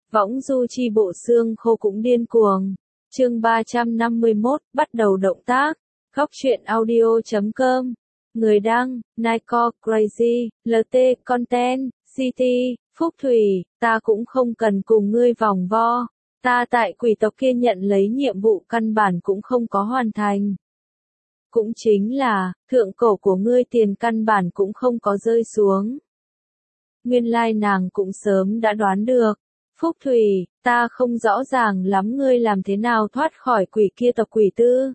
Võng du chi bộ xương khô cũng điên cuồng. Chương 351, bắt đầu động tác. Góc truyện audio.com. Người đăng, Nico Crazy, LT Content, City, Phúc Thủy, ta cũng không cần cùng ngươi vòng vo. Ta tại quỷ tộc kia nhận lấy nhiệm vụ căn bản cũng không có hoàn thành. Cũng chính là, thượng cổ của ngươi tiền căn bản cũng không có rơi xuống. Nguyên lai nàng cũng sớm đã đoán được. Phúc Thủy, ta không rõ ràng lắm ngươi làm thế nào thoát khỏi quỷ kia tộc quỷ tư.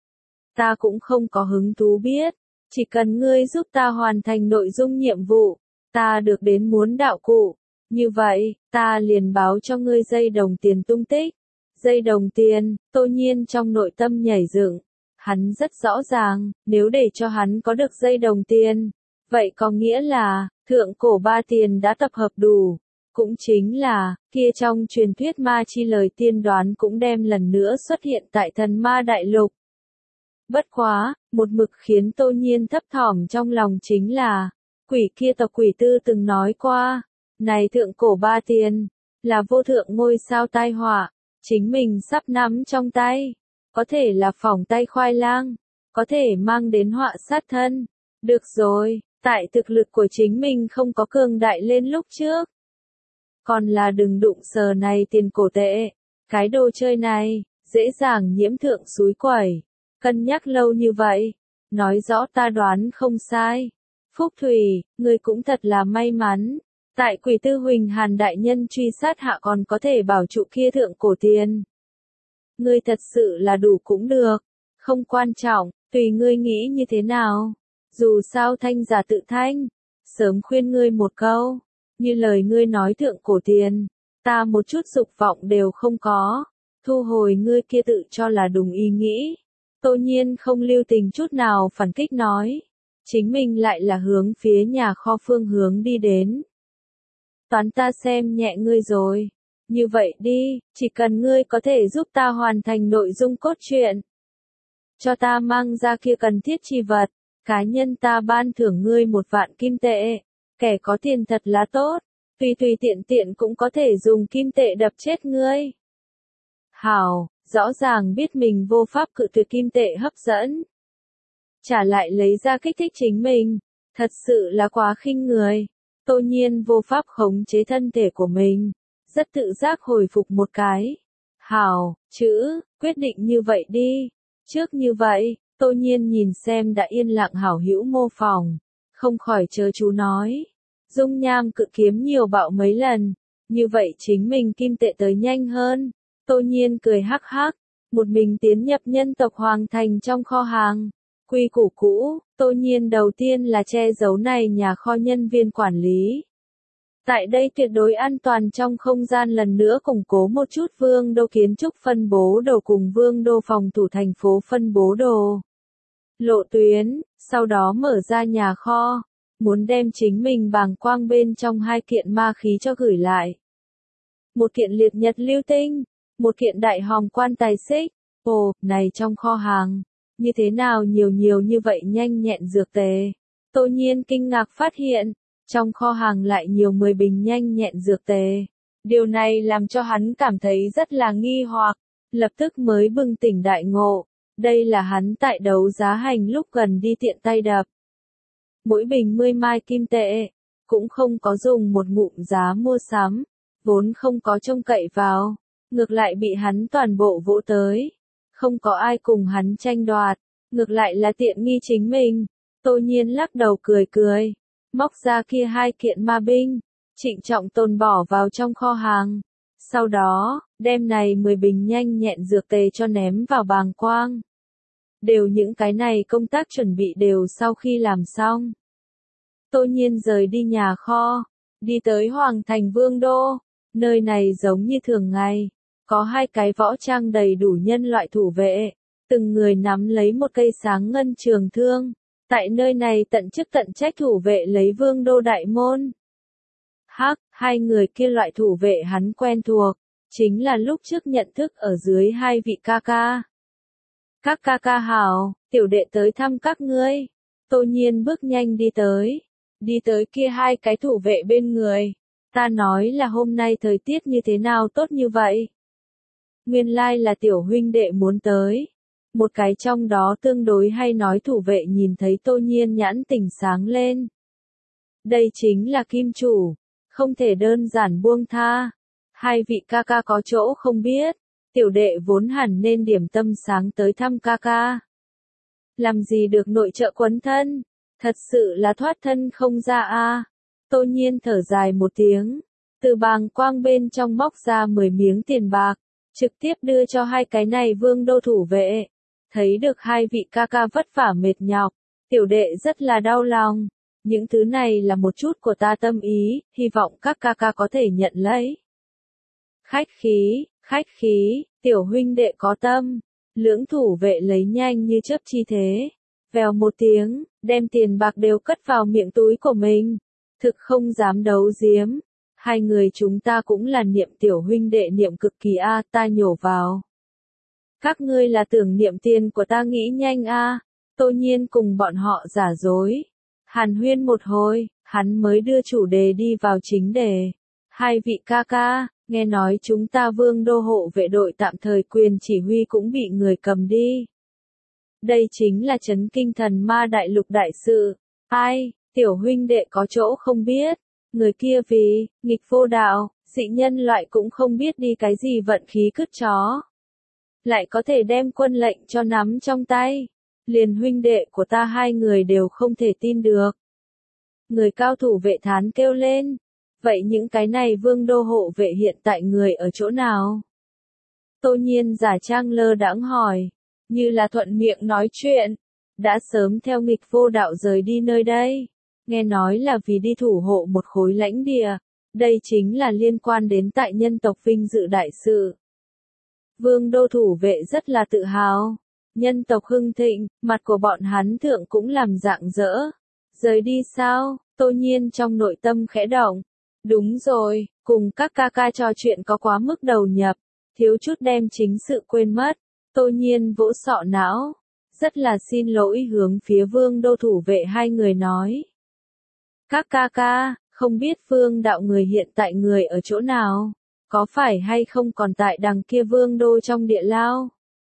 Ta cũng không có hứng thú biết, chỉ cần ngươi giúp ta hoàn thành nội dung nhiệm vụ, ta được đến muốn đạo cụ. Như vậy, ta liền báo cho ngươi dây đồng tiền tung tích. Dây đồng tiền, Tô Nhiên trong nội tâm nhảy dựng. Hắn rất rõ ràng, nếu để cho hắn có được dây đồng tiền, vậy có nghĩa là, thượng cổ ba tiền đã tập hợp đủ. Cũng chính là, kia trong truyền thuyết ma chi lời tiên đoán cũng đem lần nữa xuất hiện tại thần ma đại lục. Bất quá, một mực khiến Tô Nhiên thấp thỏm trong lòng chính là, quỷ kia tộc quỷ tư từng nói qua, này thượng cổ ba tiền, là vô thượng ngôi sao tai họa, chính mình sắp nắm trong tay, có thể là phỏng tay khoai lang, có thể mang đến họa sát thân. Được rồi, tại thực lực của chính mình không có cường đại lên lúc trước. Còn là đừng đụng sờ này tiền cổ tệ, cái đồ chơi này, dễ dàng nhiễm thượng suối quẩy. Cân nhắc lâu như vậy, nói rõ ta đoán không sai. Phúc Thủy, ngươi cũng thật là may mắn, tại quỷ tư Huỳnh Hàn đại nhân truy sát hạ còn có thể bảo trụ kia thượng cổ tiền. Ngươi thật sự là đủ cũng được, không quan trọng, tùy ngươi nghĩ như thế nào. Dù sao thanh giả tự thanh, sớm khuyên ngươi một câu, như lời ngươi nói thượng cổ tiền, ta một chút dục vọng đều không có, thu hồi ngươi kia tự cho là đúng ý nghĩ. Tô Nhiên không lưu tình chút nào phản kích nói, chính mình lại là hướng phía nhà kho phương hướng đi đến. Toán ta xem nhẹ ngươi rồi, như vậy đi, chỉ cần ngươi có thể giúp ta hoàn thành nội dung cốt truyện, cho ta mang ra kia cần thiết chi vật, cá nhân ta ban thưởng ngươi 1.000 kim tệ, kẻ có tiền thật là tốt, tùy tùy tiện tiện cũng có thể dùng kim tệ đập chết ngươi. Hảo, rõ ràng biết mình vô pháp cự tuyệt kim tệ hấp dẫn. Trả lại lấy ra kích thích chính mình, thật sự là quá khinh người. Tô Nhiên vô pháp khống chế thân thể của mình, rất tự giác hồi phục một cái. Hảo, chữ, quyết định như vậy đi. Trước như vậy, Tô Nhiên nhìn xem đã yên lặng hảo hữu mô phỏng, không khỏi chớ chú nói. Dung nham cự kiếm nhiều bạo mấy lần, như vậy chính mình kim tệ tới nhanh hơn. Tô Nhiên cười hắc hắc, một mình tiến nhập nhân tộc Hoàng Thành trong kho hàng. Quy củ cũ, Tô Nhiên đầu tiên là che giấu này nhà kho nhân viên quản lý. Tại đây tuyệt đối an toàn trong không gian lần nữa củng cố một chút vương đô kiến trúc phân bố đồ cùng vương đô phòng thủ thành phố phân bố đồ. Lộ tuyến, sau đó mở ra nhà kho, muốn đem chính mình bàng quang bên trong 2 kiện ma khí cho gửi lại. Một kiện liệt nhật lưu tinh, một kiện đại hòm quan tài xích. Ồ, này trong kho hàng, như thế nào nhiều như vậy nhanh nhẹn dược tề. Tô Nhiên kinh ngạc phát hiện, trong kho hàng lại nhiều 10 bình nhanh nhẹn dược tề. Điều này làm cho hắn cảm thấy rất là nghi hoặc, lập tức mới bừng tỉnh đại ngộ. Đây là hắn tại đấu giá hành lúc gần đi tiện tay đập. Mỗi bình 10 mai kim tệ, cũng không có dùng một ngụm giá mua sắm, vốn không có trông cậy vào, ngược lại bị hắn toàn bộ vỗ tới. Không có ai cùng hắn tranh đoạt, ngược lại là tiện nghi chính mình. Tô Nhiên lắc đầu cười, móc ra kia 2 kiện ma binh, trịnh trọng tồn bỏ vào trong kho hàng. Sau đó, đem này 10 bình nhanh nhẹn dược tề cho ném vào bàng quang. Đều những cái này công tác chuẩn bị đều sau khi làm xong. Tô Nhiên rời đi nhà kho, đi tới Hoàng Thành Vương Đô, nơi này giống như thường ngày. Có 2 cái võ trang đầy đủ nhân loại thủ vệ, từng người nắm lấy một cây sáng ngân trường thương, tại nơi này tận chức tận trách thủ vệ lấy vương đô đại môn. Hắc, 2 người kia loại thủ vệ hắn quen thuộc, chính là lúc trước nhận thức ở dưới 2 vị ca ca. Các ca ca hảo, tiểu đệ tới thăm các ngươi. Tô Nhiên bước nhanh đi tới kia 2 cái thủ vệ bên người, Ta nói là hôm nay thời tiết như thế nào tốt như vậy? Nguyên lai là tiểu huynh đệ muốn tới. Một cái trong đó tương đối hay nói thủ vệ nhìn thấy Tô Nhiên nhãn tỉnh sáng lên. Đây chính là kim chủ, không thể đơn giản buông tha. Hai vị ca ca có chỗ không biết, tiểu đệ vốn hẳn nên điểm tâm sáng tới thăm ca ca. Làm gì được nội trợ quấn thân, thật sự là thoát thân không ra a. Tô Nhiên thở dài một tiếng, từ bàng quang bên trong móc ra 10 miếng tiền bạc, trực tiếp đưa cho hai cái này vương đô thủ vệ. Thấy được hai vị ca ca vất vả mệt nhọc, tiểu đệ rất là đau lòng. Những thứ này là một chút của ta tâm ý, hy vọng các ca ca có thể nhận lấy. Khách khí, tiểu huynh đệ có tâm. Lưỡng thủ vệ lấy nhanh như chớp chi thế. Vèo một tiếng, đem tiền bạc đều cất vào miệng túi của mình. Thực không dám đấu giếm. Hai người chúng ta cũng là niệm tiểu huynh đệ niệm cực kỳ a, ta nhổ vào. Các ngươi là tưởng niệm tiền của ta nghĩ nhanh a. Tô Nhiên cùng bọn họ giả dối. Hàn huyên một hồi, hắn mới đưa chủ đề đi vào chính đề. Hai vị ca ca, nghe nói chúng ta vương đô hộ vệ đội tạm thời quyền chỉ huy cũng bị người cầm đi. Đây chính là chấn kinh thần ma đại lục đại sự. Ai, tiểu huynh đệ có chỗ không biết. Người kia vì, nghịch vô đạo, dị nhân loại cũng không biết đi cái gì vận khí cứt chó. Lại có thể đem quân lệnh cho nắm trong tay. Liền huynh đệ của ta hai người đều không thể tin được. Người cao thủ vệ thán kêu lên. Vậy những cái này vương đô hộ vệ hiện tại người ở chỗ nào? Tô Nhiên giả trang lơ đãng hỏi. Như là thuận miệng nói chuyện. Đã sớm theo nghịch vô đạo rời đi nơi đây. Nghe nói là vì đi thủ hộ một khối lãnh địa. Đây chính là liên quan đến tại nhân tộc vinh dự đại sự. Vương đô thủ vệ rất là tự hào. Nhân tộc hưng thịnh, mặt của bọn hắn thượng cũng làm rạng rỡ. Rời đi sao? Tô Nhiên trong nội tâm khẽ động. Đúng rồi, cùng các ca ca trò chuyện có quá mức đầu nhập. Thiếu chút đem chính sự quên mất. Tô Nhiên vỗ sọ não. Rất là xin lỗi hướng phía vương đô thủ vệ hai người nói. Các ca ca, không biết vương đạo người hiện tại người ở chỗ nào? Có phải hay không còn tại đằng kia vương đô trong địa lao?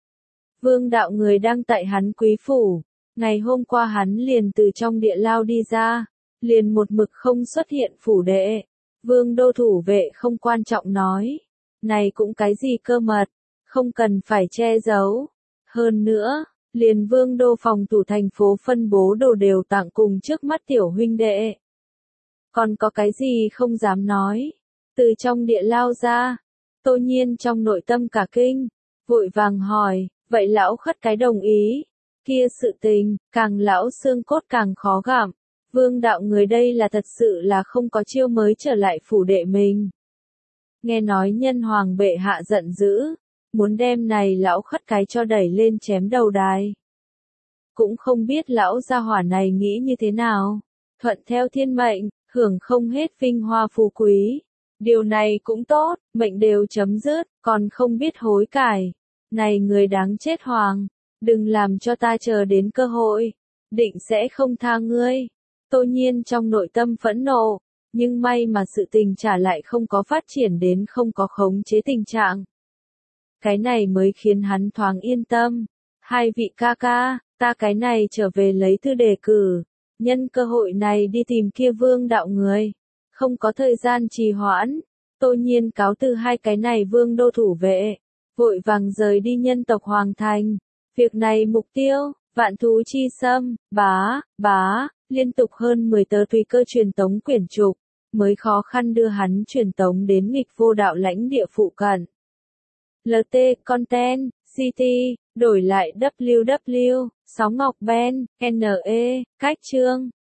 Vương đạo người đang tại hắn quý phủ. Ngày hôm qua hắn liền từ trong địa lao đi ra. Liền một mực không xuất hiện phủ đệ. Vương đô thủ vệ không quan trọng nói. Này cũng cái gì cơ mật. Không cần phải che giấu. Hơn nữa, liền vương đô phòng thủ thành phố phân bố đồ đều tặng cùng trước mắt tiểu huynh đệ. Còn có cái gì không dám nói. Từ trong địa lao ra. Tô Nhiên trong nội tâm cả kinh. Vội vàng hỏi. Vậy lão khất cái đồng ý. Kia sự tình, càng lão xương cốt càng khó gặm. Vương đạo người đây là thật sự là không có chiêu mới trở lại phủ đệ mình. Nghe nói nhân hoàng bệ hạ giận dữ. Muốn đem này lão khất cái cho đẩy lên chém đầu đài. Cũng không biết lão gia hỏa này nghĩ như thế nào. Thuận theo thiên mệnh, hưởng không hết vinh hoa phú quý. Điều này cũng tốt, mệnh đều chấm dứt, còn không biết hối cải. Này người đáng chết hoàng, đừng làm cho ta chờ đến cơ hội, định sẽ không tha ngươi. Tô Nhiên trong nội tâm phẫn nộ, nhưng may mà sự tình trả lại không có phát triển đến không có khống chế tình trạng. Cái này mới khiến hắn thoáng yên tâm. Hai vị ca ca, ta cái này trở về lấy thư đề cử, nhân cơ hội này đi tìm kia vương đạo người. Không có thời gian trì hoãn, Tô Nhiên cáo từ hai cái này vương đô thủ vệ, vội vàng rời đi nhân tộc Hoàng Thành. Việc này mục tiêu, vạn thú chi xâm, bá, liên tục hơn 10 tờ tùy cơ truyền tống quyển trục, mới khó khăn đưa hắn truyền tống đến nghịch vô đạo lãnh địa phụ cận. LT Content, CT, đổi lại WW, Sóng Ngọc Ben, NE, cách chương.